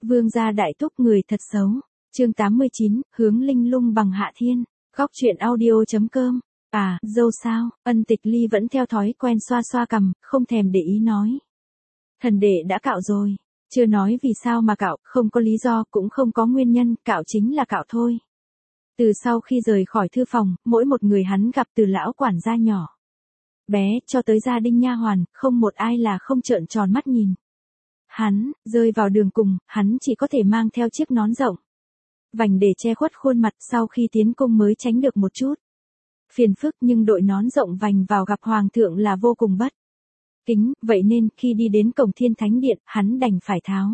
Vương gia đại túc người thật xấu. Chương 89, hướng linh lung bằng Hạ Thiên. Góc truyện audio.com. À, dâu sao? Ân Tịch Ly vẫn theo thói quen xoa xoa cằm, không thèm để ý nói. Thần đệ đã cạo rồi. Chưa nói vì sao mà cạo, không có lý do, cũng không có nguyên nhân, cạo chính là cạo thôi. Từ sau khi rời khỏi thư phòng, mỗi một người hắn gặp từ lão quản gia nhỏ bé cho tới gia đình nha hoàn, không một ai là không trợn tròn mắt nhìn. Hắn, rơi vào đường cùng, hắn chỉ có thể mang theo chiếc nón rộng vành để che khuất khuôn mặt, sau khi tiến cung mới tránh được một chút phiền phức, nhưng đội nón rộng vành vào gặp hoàng thượng là vô cùng bất kính, vậy nên khi đi đến cổng Thiên Thánh Điện, hắn đành phải tháo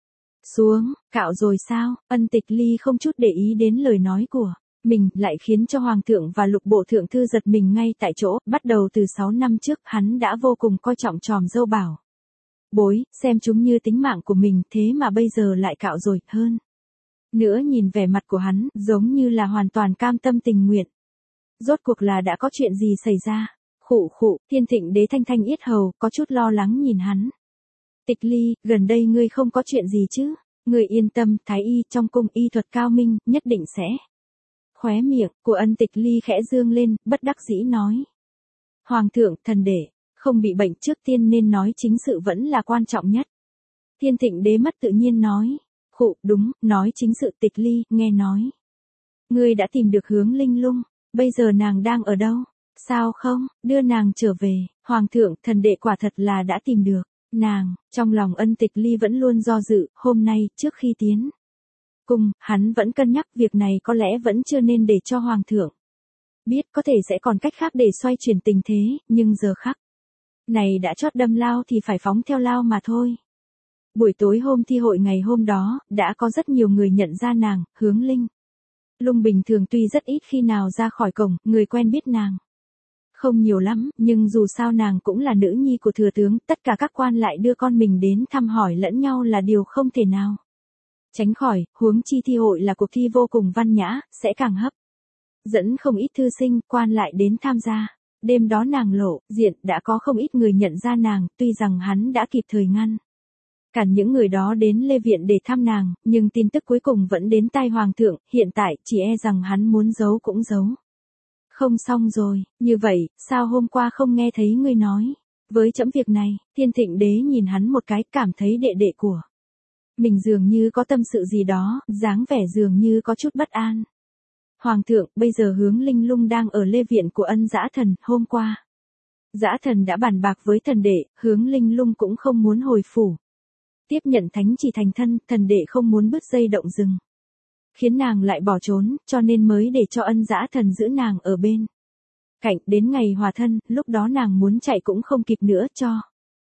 xuống. Cạo rồi sao? Ân Tịch Ly không chút để ý đến lời nói của mình, lại khiến cho hoàng thượng và lục bộ thượng thư giật mình ngay tại chỗ. Bắt đầu từ 6 năm trước, hắn đã vô cùng coi trọng tròm dâu bảo bối, xem chúng như tính mạng của mình, thế mà bây giờ lại cạo rồi. Hơn nữa nhìn vẻ mặt của hắn, giống như là hoàn toàn cam tâm tình nguyện. Rốt cuộc là đã có chuyện gì xảy ra? Khụ khụ, Thiên Thịnh Đế thanh thanh yết hầu, có chút lo lắng nhìn hắn. Tịch Ly, gần đây ngươi không có chuyện gì chứ? Ngươi yên tâm, thái y trong cung y thuật cao minh, nhất định sẽ. Khóe miệng của Ân Tịch Ly khẽ dương lên, bất đắc dĩ nói. Hoàng thượng, thần đệ, không bị bệnh trước tiên nên nói chính sự vẫn là quan trọng nhất. Thiên Thịnh Đế mất tự nhiên nói. Khụ, đúng, nói chính sự. Tịch Ly, nghe nói. Ngươi đã tìm được hướng linh lung, bây giờ nàng đang ở đâu? Sao không, đưa nàng trở về. Hoàng thượng, thần đệ quả thật là đã tìm được nàng. Trong lòng Ân Tịch Ly vẫn luôn do dự, hôm nay, trước khi tiến cung, hắn vẫn cân nhắc việc này có lẽ vẫn chưa nên để cho hoàng thượng biết, có thể sẽ còn cách khác để xoay chuyển tình thế, nhưng giờ khắc này đã chót đâm lao thì phải phóng theo lao mà thôi. Buổi tối hôm thi hội ngày hôm đó, đã có rất nhiều người nhận ra nàng, hướng linh lung bình thường tuy rất ít khi nào ra khỏi cổng, người quen biết nàng không nhiều lắm, nhưng dù sao nàng cũng là nữ nhi của thừa tướng, tất cả các quan lại đưa con mình đến thăm hỏi lẫn nhau là điều không thể nào tránh khỏi, huống chi thi hội là cuộc thi vô cùng văn nhã, sẽ càng hấp dẫn không ít thư sinh, quan lại đến tham gia. Đêm đó nàng lộ diện, đã có không ít người nhận ra nàng, tuy rằng hắn đã kịp thời ngăn cản những người đó đến Lê Viện để thăm nàng, nhưng tin tức cuối cùng vẫn đến tai hoàng thượng, hiện tại, chỉ e rằng hắn muốn giấu cũng giấu không xong rồi. Như vậy, sao hôm qua không nghe thấy ngươi nói với trẫm việc này? Thiên Thịnh Đế nhìn hắn một cái, cảm thấy đệ đệ của mình dường như có tâm sự gì đó, dáng vẻ dường như có chút bất an. Hoàng thượng, bây giờ hướng linh lung đang ở Lê Viện của Ân Dã Thần, hôm qua Dã Thần đã bàn bạc với thần đệ, hướng linh lung cũng không muốn hồi phủ tiếp nhận thánh chỉ thành thân, thần đệ không muốn bứt dây động rừng khiến nàng lại bỏ trốn, cho nên mới để cho Ân Dã Thần giữ nàng ở bên cạnh, đến ngày hòa thân, lúc đó nàng muốn chạy cũng không kịp nữa, cho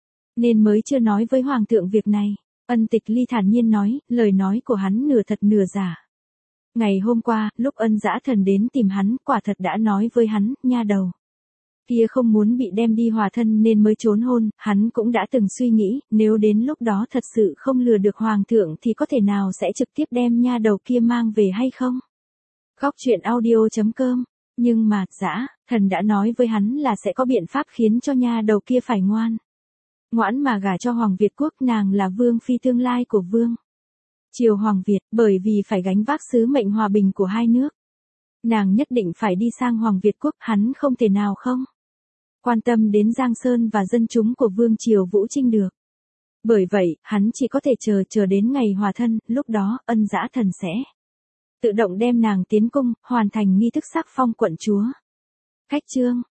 nên mới chưa nói với hoàng thượng việc này. Ân Tịch Ly thản nhiên nói, lời nói của hắn nửa thật nửa giả. Ngày hôm qua, lúc Ân Dã Thần đến tìm hắn, quả thật đã nói với hắn, nha đầu kia không muốn bị đem đi hòa thân nên mới trốn hôn. Hắn cũng đã từng suy nghĩ, nếu đến lúc đó thật sự không lừa được hoàng thượng thì có thể nào sẽ trực tiếp đem nha đầu kia mang về hay không? Góc truyện audio.com. Nhưng mà, Dã Thần đã nói với hắn là sẽ có biện pháp khiến cho nha đầu kia phải ngoãn mà gả cho Hoàng Việt quốc, nàng là vương phi tương lai của vương triều Hoàng Việt, bởi vì phải gánh vác sứ mệnh hòa bình của hai nước. Nàng nhất định phải đi sang Hoàng Việt quốc, hắn không thể nào không quan tâm đến Giang Sơn và dân chúng của vương triều Vũ Trinh được. Bởi vậy, hắn chỉ có thể chờ đến ngày hòa thân, lúc đó, Ân Dã Thần sẽ tự động đem nàng tiến cung, hoàn thành nghi thức sắc phong quận chúa. Cách chương